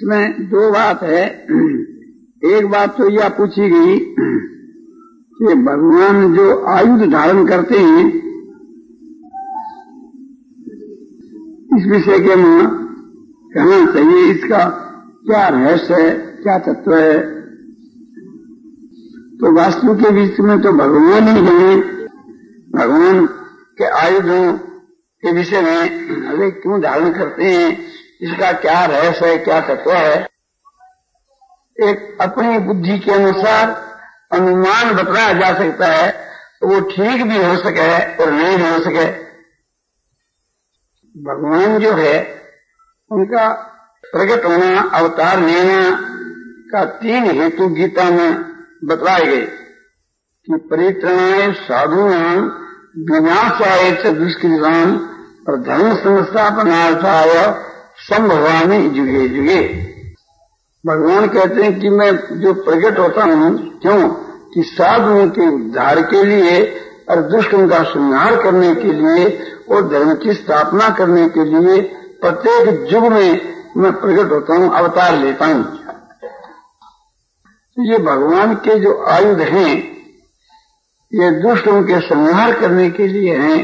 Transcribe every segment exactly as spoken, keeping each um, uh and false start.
इसमें दो बात है। एक बात तो यह पूछी गई कि भगवान जो आयुध धारण करते हैं, इस विषय के में कहना चाहिए, इसका क्या रहस्य है, क्या तत्व है। तो वास्तु के बीच में तो भगवान ही हैं। भगवान के आयुधों के विषय में अरे क्यों धारण करते हैं, इसका क्या रहस्य है, क्या तत्व है, एक अपनी बुद्धि के अनुसार अनुमान बताया जा सकता है। तो वो ठीक भी हो सके और नहीं हो सके। भगवान जो है उनका प्रकट होना, अवतार लेना का तीन हेतु गीता में बतलाए गए कि परित्राणाय साधूनां विनाशाय च दुष्कृतां और धर्म संस्थापनार्थाय संभवामि युगे युगे। भगवान कहते हैं कि मैं जो प्रकट होता हूँ, क्यों कि साधुओं के उद्धार के लिए और दुष्टों का संहार करने के लिए और धर्म की स्थापना करने के लिए प्रत्येक युग में मैं प्रकट होता हूँ, अवतार लेता हूँ। ये भगवान के जो आयुध हैं, ये दुष्टों के संहार करने के लिए हैं।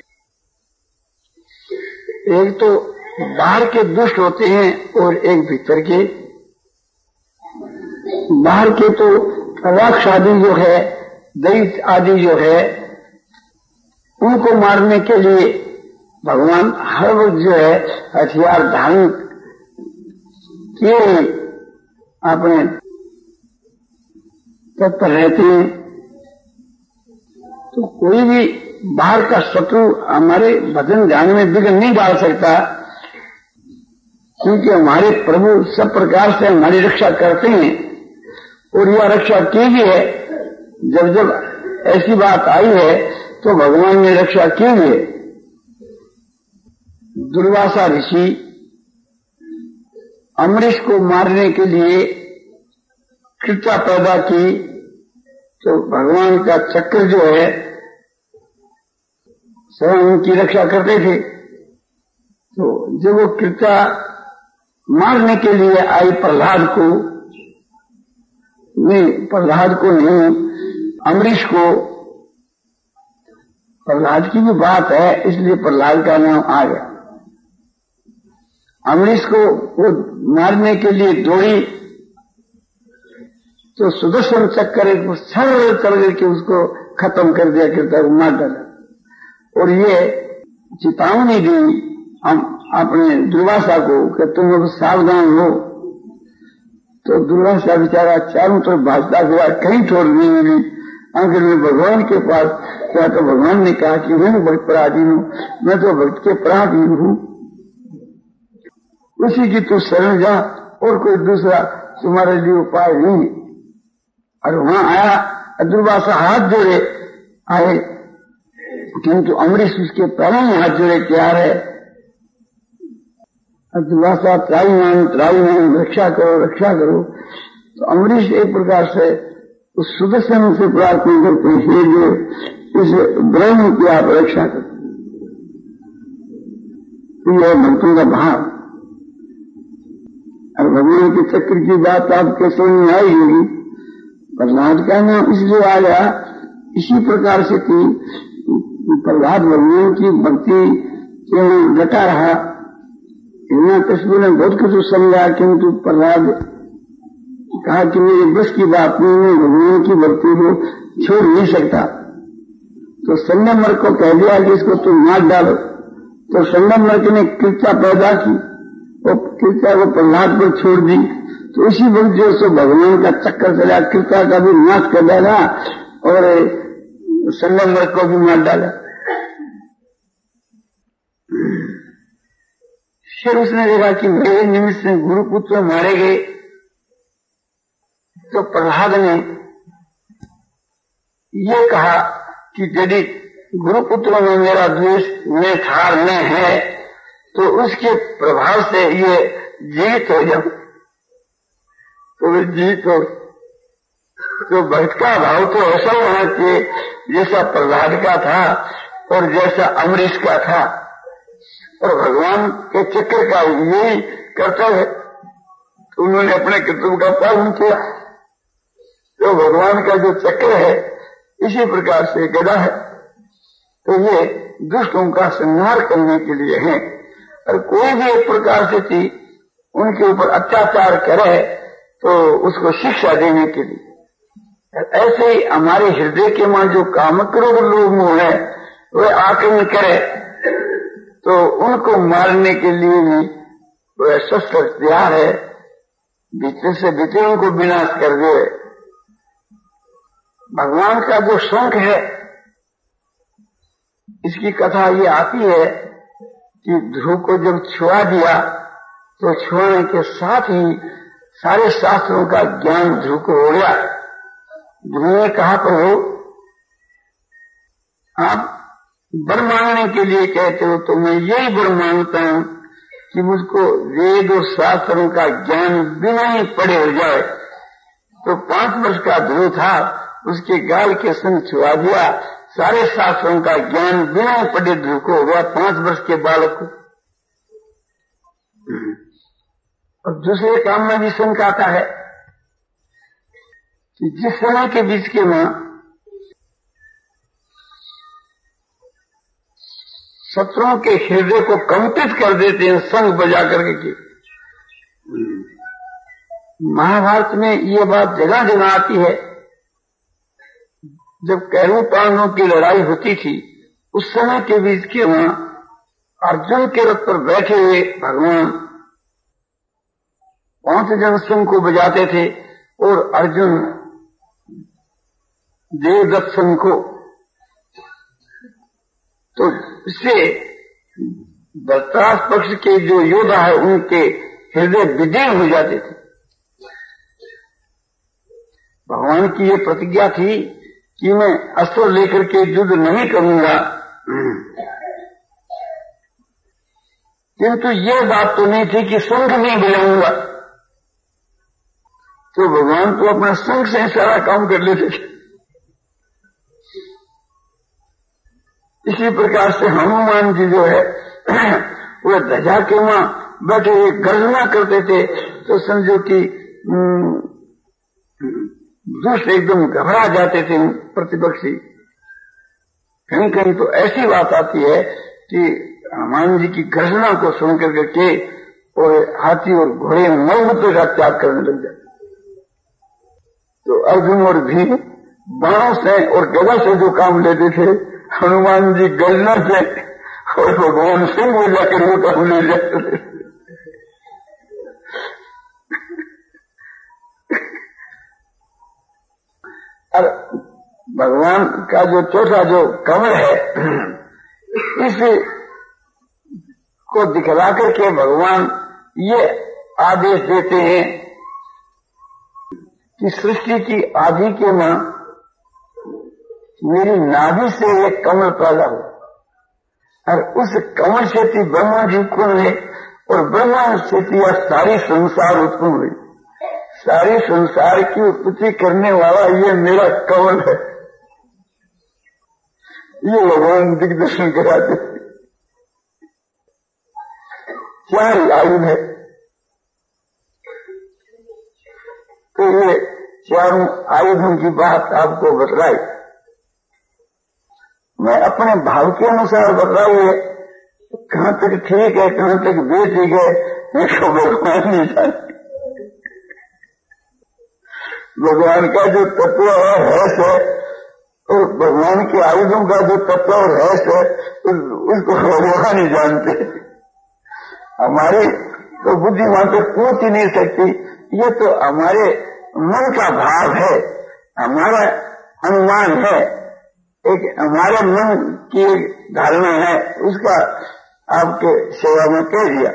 एक तो बाहर के दुष्ट होते हैं और एक भीतर के। बाहर के तो राक्ष आदि जो है, दैत्य आदि जो है, उनको मारने के लिए भगवान हर वक्त जो है हथियार धारण किए अपने तत्पर रहते हैं। तो कोई भी बाहर का शत्रु हमारे भजन ध्यान में विघ्न नहीं डाल सकता, क्योंकि हमारे प्रभु सब प्रकार से हमारी रक्षा करते हैं और यह रक्षा की भी है। जब जब ऐसी बात आई है तो भगवान ने रक्षा की है। दुर्वासा ऋषि अमरीश को मारने के लिए कृत्या पैदा की, तो भगवान का चक्र जो है स्वयं उनकी रक्षा करते थे। तो जब वो कृत्या मारने के लिए आई प्रहलाद को, नहीं प्रहलाद को नहीं अमरीश को, प्रहलाद की भी बात है इसलिए प्रहलाद का नाम आ गया। अमरीश को वो मारने के लिए दौड़ी तो सुदर्शन चक्कर एक सरल चल करके उसको खत्म कर दिया, कृत्या को मार डाला। और ये चेतावनी दी हम अपने दुर्वासा को कि तुम अब सावधान हो। तो दुर्वासा बेचारा चारों तरफ भागता हुआ कहीं छोड़ नहीं मिली। आखिर में भगवान के पास क्या, तो भगवान ने कहा कि मैं भक्त पराधीन हूँ, मैं तो भक्त के पराधीन हूँ, उसी की तू शरण जा और कोई दूसरा तुम्हारे लिए उपाय नहीं। और वहां आया दुर्वासा हाथ जोड़े आए, किंतु अमरीश उसके पैरों में हाथ जोड़े तैयार है। दुर्वासा त्राईमान त्राईमान रक्षा करो रक्षा करो। तो अमरीश एक प्रकार से उस सुदर्शन से प्रार्थना करते हैं जो इस ब्रह्म की आप रक्षा करते। तो यह भक्तों का भाव। और भगवान के चक्र की बात आपके समझ में आई होगी। प्रहलाद का नाम इसलिए आ गया इसी प्रकार से कि प्रहलाद भगवान की भक्ति केवल डटा रहा। हिरण्य कश्यप ने बहुत कुछ समझा, किंतु प्रहलाद कहा कि मेरे बस की बात नहीं, मैं भगवान की भक्ति को छोड़ नहीं सकता। तो संगमर को कह दिया कि इसको तुम मार डालो। तो संगमर ने कृत्या पैदा की और कृत्या को प्रहलाद पर छोड़ दी। तो इसी वक्त जो सो भगवान का चक्कर चला, कृत्या का भी नाश कर डाला और संगमर को भी मार डाला। फिर उसने देखा कि मेरे निमित्त से गुरुपुत्र मारे गए। तो प्रहलाद ने ये कहा कि यदि गुरुपुत्रों में मेरा द्वेष में थार में है तो उसके प्रभाव से ये जीवित हो जाऊं। तो वे जीवित हो। तो भक्त का भाव तो ऐसा होना चाहिए जैसा प्रहलाद का था और जैसा अमरीश का था। और भगवान के चक्र का यही कर्तव्य है। उन्होंने अपने कर्तव्य का पालन किया। तो भगवान का जो चक्र है इसी प्रकार से गदा है। तो ये दुष्टों का संहार करने के लिए है। और कोई भी एक प्रकार से चीज उनके ऊपर अत्याचार करे तो उसको शिक्षा देने के लिए। ऐसे ही हमारे हृदय के मां जो कामक्रोध लोग है वह आक्रमण करे तो उनको मारने के लिए भी वह शस्त्र तैयार है, भीतर से भीतर उनको विनाश कर दे। भगवान का जो शंख है इसकी कथा ये आती है कि ध्रुव को जब छुआ दिया तो छुआने के साथ ही सारे शास्त्रों का ज्ञान ध्रुव को हो गया। ध्रुव ने कहा प्रभु आप वर मांगने के लिए कहते हो तो मैं यही वर मांगता हूं कि मुझको वेद और शास्त्रों का ज्ञान बिना ही पढ़े हो जाए। तो पांच वर्ष का ध्रुव था, उसके गाल के संग छुआ दिया, सारे शास्त्रों का ज्ञान बिना ही पढ़े ध्रुव को हो गया, पांच वर्ष के बालक को। और दूसरे काम में भी शंका आता है कि जिस समय के बीच के मां शत्रुओं के हृदय को कंपित कर देते हैं संग बजा करके की। महाभारत में ये बात जगह जगह आती है। जब कौरव पांडवों की लड़ाई होती थी उस समय के बीच के वहां अर्जुन के रथ पर बैठे हुए भगवान पांच जन संग को बजाते थे और अर्जुन देवदत्त संग को। तो इससे धृतराष्ट्र पक्ष के जो योद्धा है उनके हृदय विदीर्ण हो जाते थे। भगवान की ये प्रतिज्ञा थी कि मैं अस्त्र लेकर के युद्ध नहीं करूंगा, किंतु ये बात तो नहीं थी कि शंख नहीं बजाऊंगा। तो भगवान तो अपना शंख से सारा काम कर लेते थे। इसी प्रकार से हनुमान जी जो है वो ध्वजा के वहां बैठे हुए गर्जना करते थे तो समझो कि दुष्ट एकदम घबरा जाते थे प्रतिपक्षी। कहीं कहीं तो ऐसी बात आती है कि हनुमान जी की गर्जना को सुनकर करके और हाथी और घोड़े मौत का त्याग करने लग जाते। तो अर्जुन और भीम बाणों से और गदा से जो काम लेते थे हनुमान जी गर्जना से और भगवान सिंह को जाकर वो काम ले जाते थे। और भगवान का जो चौथा जो कमल है इस को दिखला करके भगवान ये आदेश देते हैं कि सृष्टि की आदि के मां मेरी नाभि से एक कमल पैदा हो और उस कमल से थी ब्रह्मा जी उत्पन्न हुए और ब्रह्मा से थी सारी संसार उत्पन्न हुई। सारी संसार की उत्पत्ति करने वाला ये मेरा कमल है। ये भगवान दिग्दर्शन कराते चार आयुध है। तो ये चारों आयुधों की बात आपको बतलाई। मैं अपने भाव के अनुसार बता हुए कहां तक ठीक है कहां तक बेठीक है इसको भगवान नहीं जानते। भगवान का जो तत्व और रहस्य है और भगवान के आयुधों का जो तत्व और रहस्य है उसको भगवान ही जानते। हमारी तो बुद्धि वहां तक पहुंच ही नहीं सकती। ये तो हमारे मन का भाव है, हमारा अनुमान है, एक हमारे मन की धारणा है, उसका आपके सेवा में कह दिया।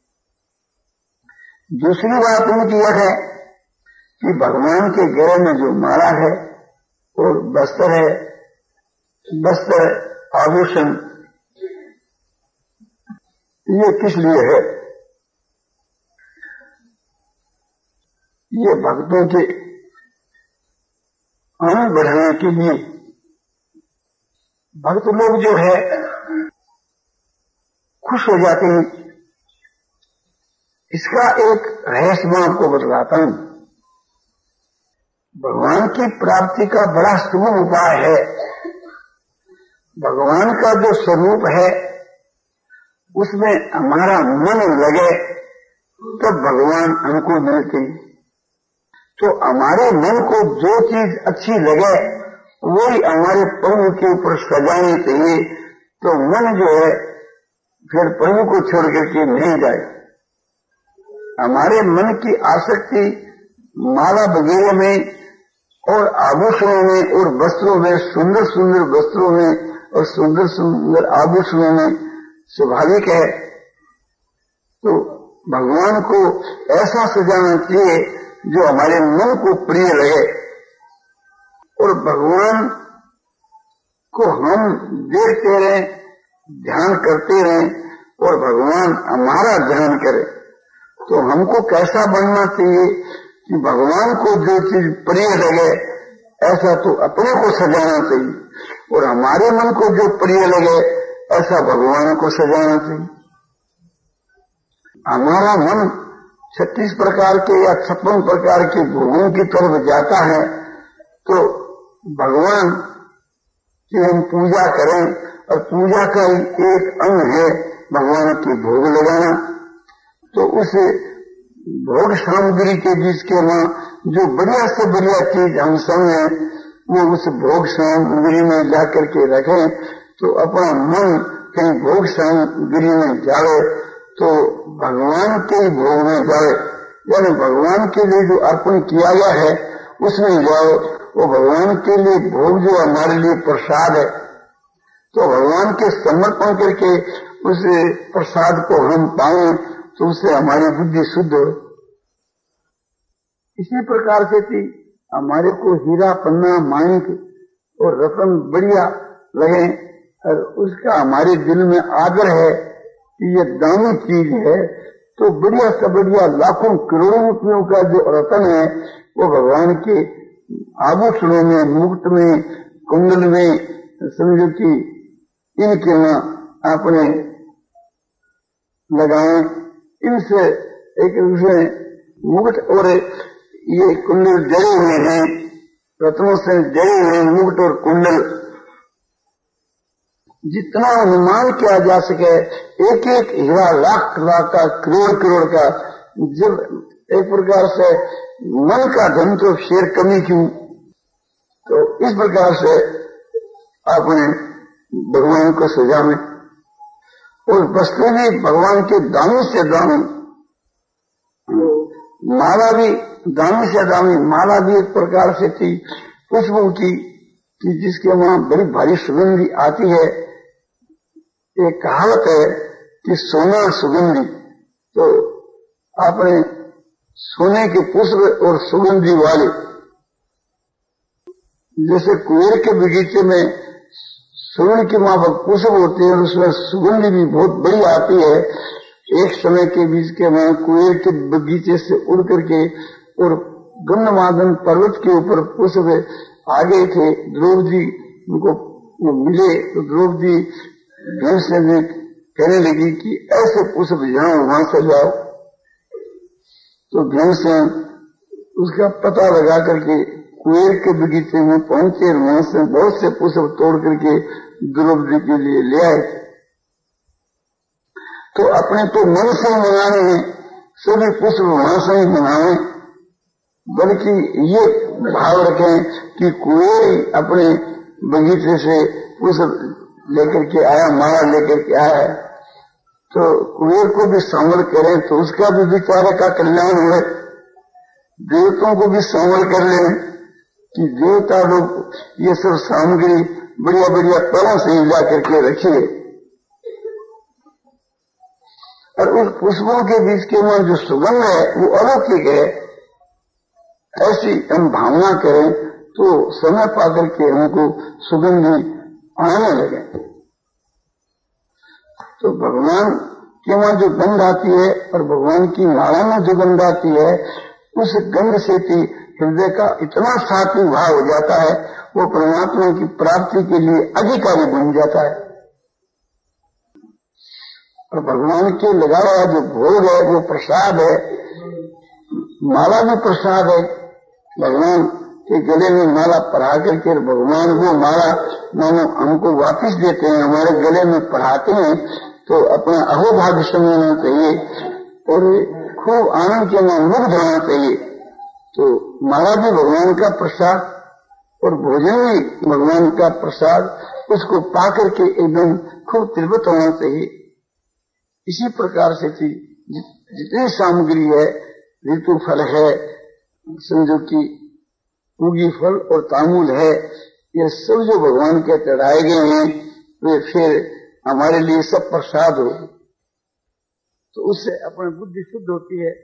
दूसरी बात उनकी यह है कि भगवान के गले में जो माला है और वस्त्र है, वस्त्र आभूषण, ये किस लिए है? ये भक्तों के आनंद बढ़ाने के लिए। भक्त लोग जो है खुश हो जाते हैं इसका एक रहस्य मैं आपको बतलाता हूं। भगवान की प्राप्ति का बड़ा सुगम उपाय है। भगवान का जो स्वरूप है उसमें हमारा मन लगे तो भगवान हमको मिलते हैं। तो हमारे मन को जो चीज अच्छी लगे वही हमारे प्रभु के ऊपर सजानी चाहिए। तो मन जो है फिर प्रभु को छोड़ करके नहीं जाए। हमारे मन की आसक्ति माला वगैरह में और आभूषणों में और वस्त्रों में, सुंदर सुंदर वस्त्रों में और सुंदर सुंदर आभूषणों में स्वाभाविक है। तो भगवान को ऐसा सजाना चाहिए जो हमारे मन को प्रिय लगे और भगवान को हम देखते रहें, ध्यान करते रहें और भगवान हमारा ध्यान करे। तो हमको कैसा बनना चाहिए कि भगवान को जो चीज प्रिय लगे ऐसा तो अपने को सजाना चाहिए और हमारे मन को जो प्रिय लगे ऐसा भगवान को सजाना चाहिए। हमारा मन छत्तीस प्रकार के या छप्पन प्रकार के भोगों की तरफ जाता है तो भगवान की हम पूजा करें और पूजा का एक अंग है भगवान की भोग लगाना। तो उस भोग सामग्री के बीच के वहां जो बढ़िया से बढ़िया चीज हम समझे वो उस भोग सामग्री में जाकर के रखें तो अपना मन कहीं भोग सामग्री में जाए तो भगवान के ही भोग में जाए, यानी भगवान के लिए जो अर्पण किया गया है उसमें जाओ। वो भगवान के लिए भोग जो हमारे लिए प्रसाद है तो भगवान के समर्पण करके उस प्रसाद को हम पाएं तो उससे हमारी बुद्धि शुद्ध हो। इसी प्रकार से थी हमारे को हीरा पन्ना माणिक और रत्न बढ़िया लगे और उसका हमारे दिल में आदर है कि ये दामी चीज है तो बढ़िया से बढ़िया लाखों करोड़ों रुपयों का जो रत्न है वो भगवान के आभूषणों में, मुकुट में, कुंडल में समझो कि इनके वहां आपने लगाए। इनसे एक दूसरे मुकुट और ये कुंडल जड़े हुए हैं, रत्नों से जड़े हुए मुकुट और कुंडल जितना अनुमान किया जा सके एक एक हीरा लाख लाख का, करोड़ करोड़ का। जब एक प्रकार से मन का धन तो शेर कमी क्यों। तो इस प्रकार से आपने भगवान को सजावे और वस्तु भी भगवान के दामी से दामी, माला भी दामी से दामी। माला भी एक प्रकार से थी पुष्पों की कि जिसके वहां बड़ी भारी सुगंधी आती है। एक कहावत है कि सोना सुगंधी। तो आपने सोने के पुष्प और सुगंधी वाले, जैसे कुएर के बगीचे में स्वर्ण के माफक पुष्प होते हैं और उसमें सुगंधी भी बहुत बड़ी आती है। एक समय के बीच के वहां कुएर के बगीचे से उड़ करके और गंधमादन पर्वत के ऊपर पुष्प आ गए थे। द्रौपदी उनको मिले तो द्रौपदी भीम से भी कहने लगी कि ऐसे पुष्प जहां वहां से जाओ। तो भीम से उसका पता लगा करके कुएर के बगीचे में पहुंचे और वहां से बहुत से पुष्प तोड़ करके द्रौपदी के लिए ले आए। तो अपने तो मन से मनाने हैं, सभी पुष्प वहां से ही मनावे, बल्कि ये भाव रखें कि कुएर अपने बगीचे से पुष्प लेकर के आया, माला लेकर के आया है। तो कुएर को भी शामिल करें तो उसका भी बेचारे का कल्याण हुए। देवताओं को भी शामिल कर लें कि देवता लोग ये सब सामग्री बढ़िया बढ़िया तरह से ला करके रखिए और उस पुष्पों के बीच के में जो सुगंध है वो अलौकिक है। ऐसी हम भावना करें तो समय पाकर के हमको सुगंध आने लगे। तो भगवान के वहां जो गंध आती है और भगवान की माला में जो गंध आती है उस गंध से भी हृदय का इतना सात्विक भाव हो जाता है वो परमात्मा की प्राप्ति के लिए अधिकारी बन जाता है। और भगवान के लगाया हुआ जो भोग है वो प्रसाद है, माला भी प्रसाद है। भगवान के गले में माला पढ़ा करके भगवान वो माला मानो हमको वापस देते हैं, हमारे गले में पढ़ाते हैं, तो अपना अहोभाग्य समझना चाहिए और खूब आनंद के में मुग्ध होना चाहिए। तो माला भी भगवान का प्रसाद और भोजन भी भगवान का प्रसाद, उसको पाकर के एकदम खूब तृप्त होना चाहिए। इसी प्रकार से थी जितनी सामग्री है, ऋतु फल है, समझो कि पूगी फल और तामूल है, ये सब जो भगवान के चढ़ाए गए हैं वे फिर हमारे लिए सब प्रसाद हो, तो उससे अपनी बुद्धि शुद्ध होती है।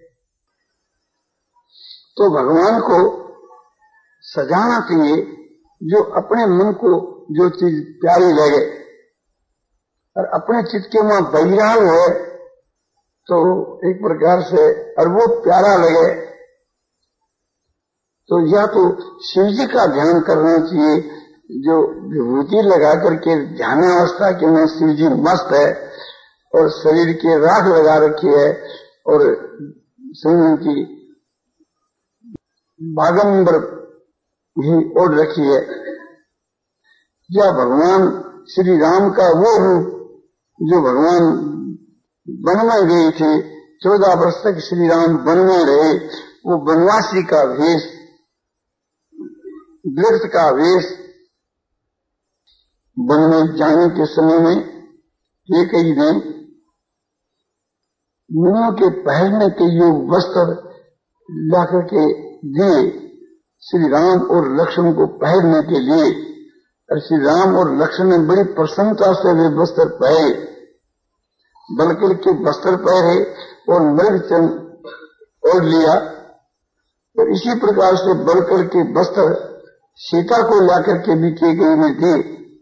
तो भगवान को सजाना चाहिए, जो अपने मन को जो चीज प्यारी लगे और अपने चित्त के वहां बहिराल है तो एक प्रकार से और वो प्यारा लगे, तो या तो शिव जी का ध्यान करना चाहिए, जो विभूति लगा करके ध्यान अवस्था के में शिव जी मस्त है और शरीर की राख लगा रखी है और सिंह की बागंबर भी ओढ़ रखी है। या भगवान श्री राम का वो रूप जो भगवान वन में गए थे, चौदह वर्ष तक श्री राम वन में रहे, वो वनवासी का वेश, वृक्ष का वेश, वन में जाने के समय में ये कही ने मुनियों के पहनने के योग वस्त्र लाकर के दिए श्री राम और लक्ष्मण को पहनने के लिए, और श्री राम और लक्ष्मण ने बड़ी प्रसन्नता से वे वस्त्र पहने, बलकल के वस्त्र पहने और मृगचन ओढ़ लिया। और इसी प्रकार से बलकल के वस्त्र सीता को लाकर के भी किए गए में दिए।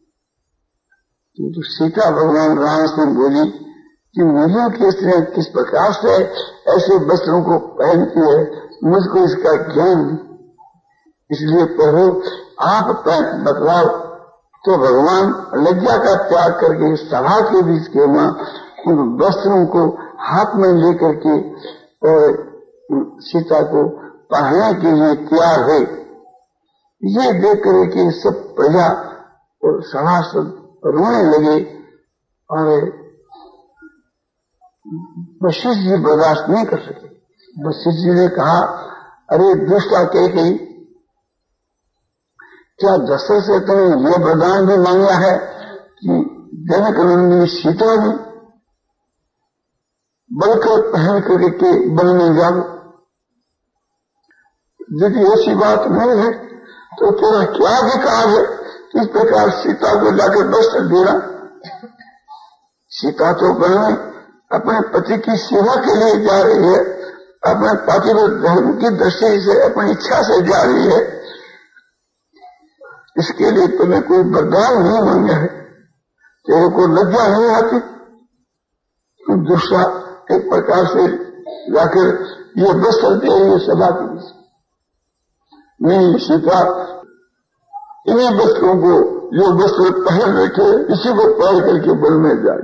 तो सीता भगवान राम से बोली कि मुझे की स्त्रियां किस प्रकार से ऐसे वस्त्रों को पहनती है, मुझको इसका ज्ञान, इसलिए प्रभु आप बतलाओ। तो भगवान लज्जा का त्याग करके सभा के बीच के वहां उन वस्त्रों को हाथ में लेकर के और सीता को पहनने के लिए तैयार हुए। ये देख कर के सब प्रजा और सभासद रोने लगे और वशिष्ठ जी बर्दाश्त नहीं कर सके। वशिष्ठ जी ने कहा, अरे दुष्टा कह गई, क्या दशरथ से तुमने यह वरदान भी मांगा है कि जनक नंदिनी सीता भी बलकर पहन करके वन में जाओ? यदि ऐसी बात नहीं है तो तेरा क्या अधिकार है इस प्रकार सीता को जाकर वस्त्र देना? सीता तो वन में अपने पति की सेवा के लिए जा रही है, अपने पति धर्म की दृष्टि से अपनी इच्छा से जा रही है, इसके लिए तुम्हें कोई वरदान नहीं मांगा है, तेरे को लज्जा नहीं आती? दूसरा एक प्रकार से जाकर ये वस्त्र दे ये सभा की नहीं, सीता इन्हीं वस्त्रों को जो वस्त्र पहन रखे इसी को पहन करके वन में जाए।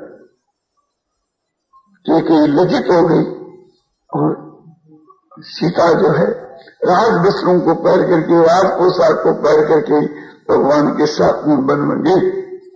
क्योंकि लज्जित हो गई और सीता जो है राज वस्त्रों को पहन करके, राज पोशाक को पहन करके भगवान के साथ में वन में गई।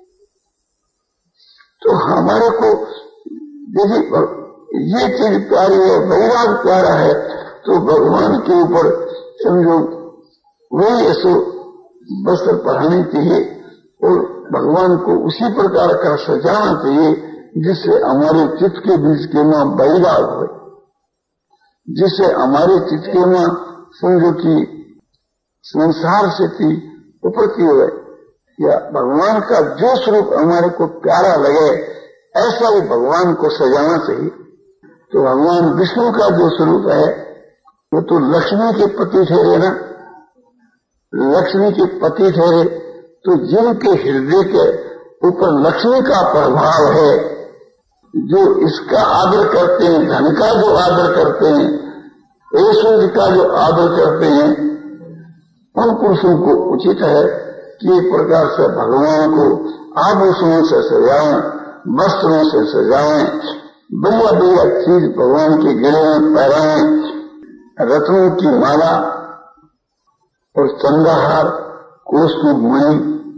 तो हमारे को यदि ये चीज प्यारी है, वैराग प्यारा है, तो भगवान के ऊपर समझो वही ऐसो वस्त्र पहननी चाहिए और भगवान को उसी प्रकार का सजाना चाहिए जिससे हमारे चित्त के बीच के मां वैराग हो, जिससे हमारे चित्त के मां समझो कि संसार से थी उपरती हो, या भगवान का जो स्वरूप हमारे को प्यारा लगे ऐसा ही भगवान को सजाना चाहिए। तो भगवान विष्णु का जो स्वरूप है वो तो लक्ष्मी के पति ठहरे ना, लक्ष्मी के पति ठहरे, तो जिनके हृदय के ऊपर लक्ष्मी का प्रभाव है, जो इसका आदर करते हैं, धन का जो आदर करते हैं, ऐश्वर्य का जो आदर करते हैं, उन पुरुषों को उचित है कि एक प्रकार से भगवान को आभूषणों से सजाएं, वस्त्रों से सजाएं बढ़िया बढ़िया चीज भगवान के गले में पहराए, रत्नों की माला और चंद्रहार, कोसमुख मणि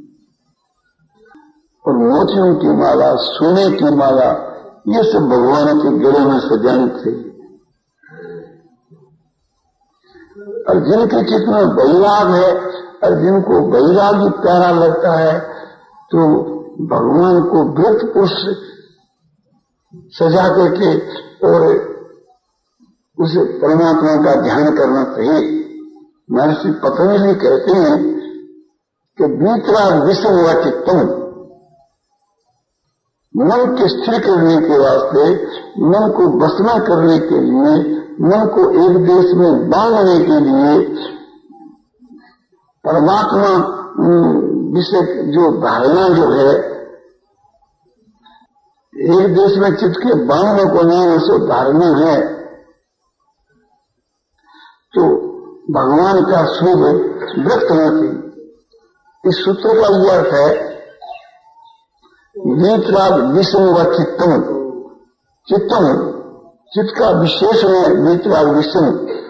और मोतियों की माला, सोने की माला, ये सब भगवान के गले में सजाने थे। और जिनके चित्त में वैराग है और जिनको वैराग ही प्यारा लगता है, तो भगवान को वृत्त पुरुष सजा करके और उस परमात्मा का ध्यान करना चाहिए। महर्षि पतंजलि कहते हैं कि वीतराग विषम व चित्तम, मन के स्थिर करने के वास्ते, मन को बसना करने के लिए, मन को एक देश में बांधने के लिए परमात्मा विषय जो धारणा जो है, एक देश में चित्त के बांधने को नहीं, उसको धारणा है। तो भगवान का शुभ व्यक्त होना चाहिए। इस सूत्र का यह अर्थ है, वीतराग विषम व चित्तम, चित्तम चित्त का विशेष है, वीतराग विषम।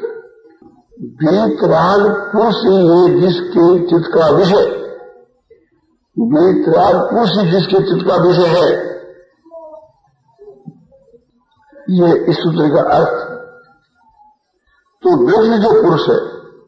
वीतराग पुरुष है जिसके चित्त का विषय, वीतराग पुरुष जिसके चित्त का विषय है, ये इस सूत्र का अर्थ। तो वृद्ध जो पुरुष है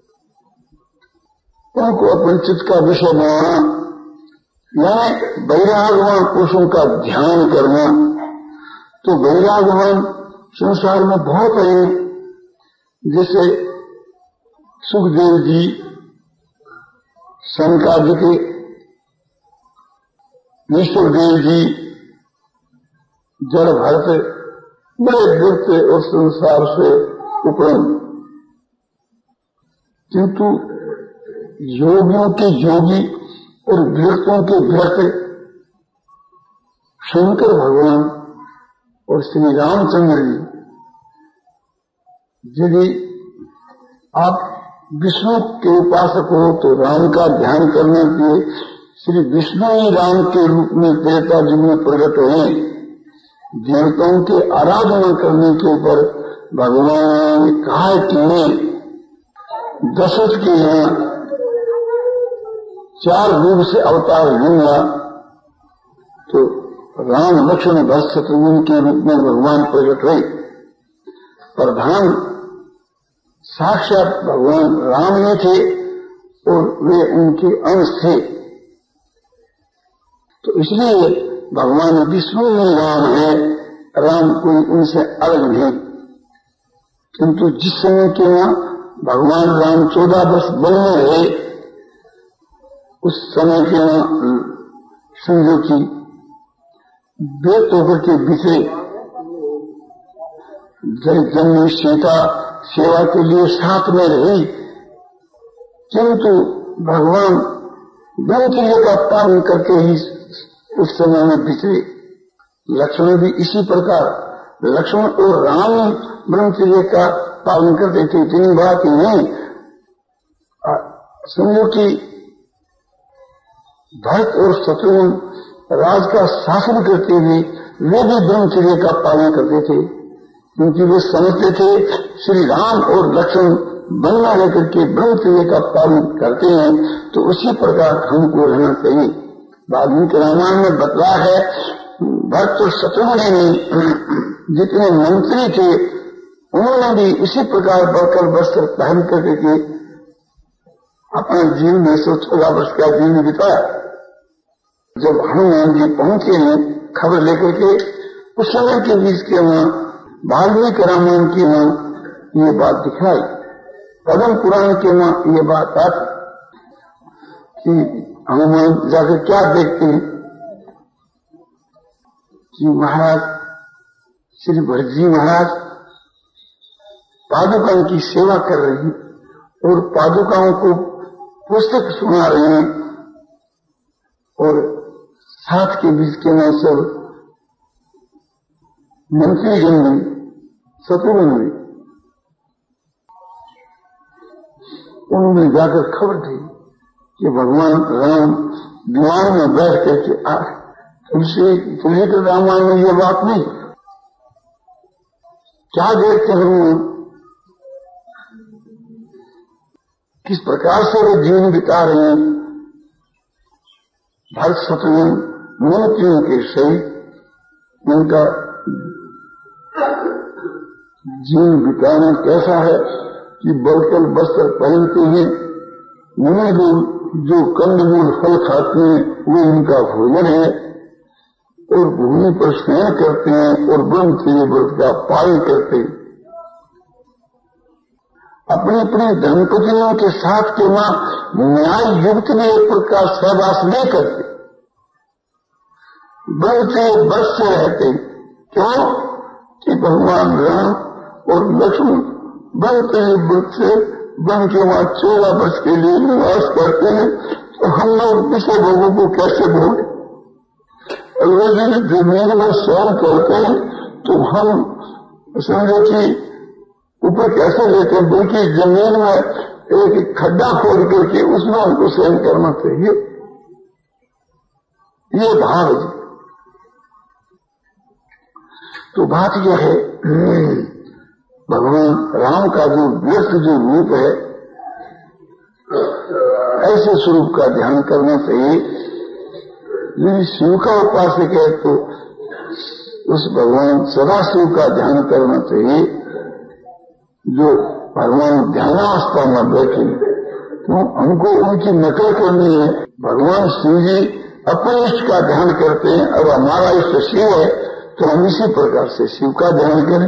उनको अपने चित्त का विषय बनाना, यानी वैरागवान पुरुषों का ध्यान करना। तो वैरागवान संसार में बहुत है, जैसे सुखदेव जी, शंकरादित्य, ईश्वर देव जी, जड़ भरत, बड़े वृत्त और संसार से उपरंत, किंतु योगियों के योगी और विरक्तों के विरक्त शंकर भगवान और श्री रामचंद्र जी, यदि आप विष्णु के उपासक हो तो राम का ध्यान करने के लिए श्री विष्णु ही राम के रूप में देवता जी में प्रकट हुए। देवताओं के आराधना करने के ऊपर भगवान ने कहा कि मैं दशरथ के यहाँ चार रूप से अवतार लूंगा, तो राम लक्ष्मण भरत शत्रुघ्न के रूप में भगवान प्रकट हुए। प्रधान साक्षात भगवान राम ही थे और वे उनके अंश थे। तो इसलिए भगवान विष्णु में राम है, राम कोई उनसे अलग नहीं। किंतु जिस समय के वहां भगवान राम चौदह वर्ष वन में रहे, उस समय के वहां समझो कि बेत होकर के बिछड़े, जन्म सीता सेवा के लिए साथ में रही, किंतु भगवान ब्रह्मचर्य का पालन करके ही उस समय में बिछड़े। लक्ष्मण भी इसी प्रकार, लक्ष्मण और राम ब्रह्मचर्य का पालन करते थे। इतनी बात नहीं, समझो कि भरत और शत्रुघ्न राज का शासन करते हुए वे भी ब्रह्मचर्य का पालन करते थे, क्योंकि वे समझते थे श्री राम और लक्ष्मण बनना लेकर के ब्रह्मचर्य का पालन करते हैं, तो उसी प्रकार हमको रहना चाहिए। वाल्मीकि रामायण में बतला है, भरत और शत्रुघ्न ने जितने मंत्री थे उन्होंने भी इसी प्रकार बड़कर वस्त्र पहन करके अपना जीवन में सौ चौदह वर्ष का जीवन बिताया। जब हनुमान जी पहुंचे हैं खबर लेकर के, उस समय के बीच के वहां वाल्मीकि रामायण की वहां ये बात दिखाई, पद्म पुराण के वहां ये बात आती कि हनुमान जाकर क्या देखते हैं कि महाराज श्री भरत जी महाराज पादुकाओं की सेवा कर रहे हैं और पादुकाओं को पुस्तक सुना रहे हैं, और साथ के बीच के में सब मंत्री जन भी, शत्रुघ्न भी, उन्होंने जाकर खबर दी कि भगवान राम विमान में बैठ करके आ, तुलसी तुलसी के रामायण में ये बात नहीं, क्या देखते हैं भगवान, किस प्रकार से वे जीवन बिता रहे हैं। भरत शत्रुघ्न मंत्रियों के सही उनका जीवन बिताना कैसा है कि बलकल वस्त्र पहनते हैं, उन्हें लोग जो कंदमूल फल खाते हैं वो उनका भोजन है, और भूमि पर स्नान करते हैं और ब्रह्मचर्य व्रत का पालन करते हैं। अपने अपने धर्मपत्नियों के साथ के मां न्याय युक्त में एक प्रकार सहवास नहीं करते, ब्रह्मचर्य व्रत से रहते। क्यों कि भगवान राम और लक्ष्मण ब्रह्मचर्य व्रत से वन के वहां चौदह वर्ष के लिए निवास करते हैं, तो हम लोग पिछले भोगों को कैसे भोगे। अगर जमीन में शौर करते हैं तो हम समझो कि ऊपर कैसे लेते हैं, बल्कि जमीन में एक खड्डा खोद करके उसमें हमको सहन करना चाहिए। ये भाव है। तो बात यह है, भगवान राम का जो व्यस्त जो रूप है, ऐसे स्वरूप का ध्यान करना चाहिए। यदि शिव का उपासक है तो उस भगवान सदाशिव का ध्यान करना चाहिए, जो भगवान ध्यानावस्था में बैठे। तो हमको उनकी नकल करनी है। भगवान शिव जी अपने इष्ट का ध्यान करते हैं, अब हमारा इष्ट शिव है तो हम इसी प्रकार से शिव का ध्यान करें,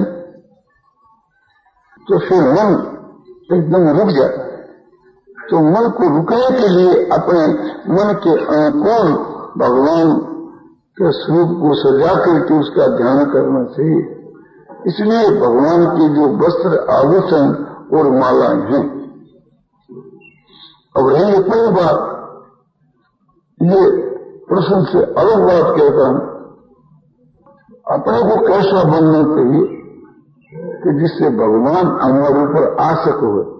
तो फिर मन एकदम रुक जाता है। तो मन को रुकने के लिए अपने मन के अनुकूल भगवान के स्वरूप को सजा करके उसका ध्यान करना चाहिए। इसलिए भगवान की जो वस्त्र आभूषण और मालाएं हैं। अब रही अपनी बात, ये प्रश्न से अलग बात कहता हूं, अपने को कैसा बनना चाहिए कि जिससे भगवान हमारे ऊपर आसक्त हुए।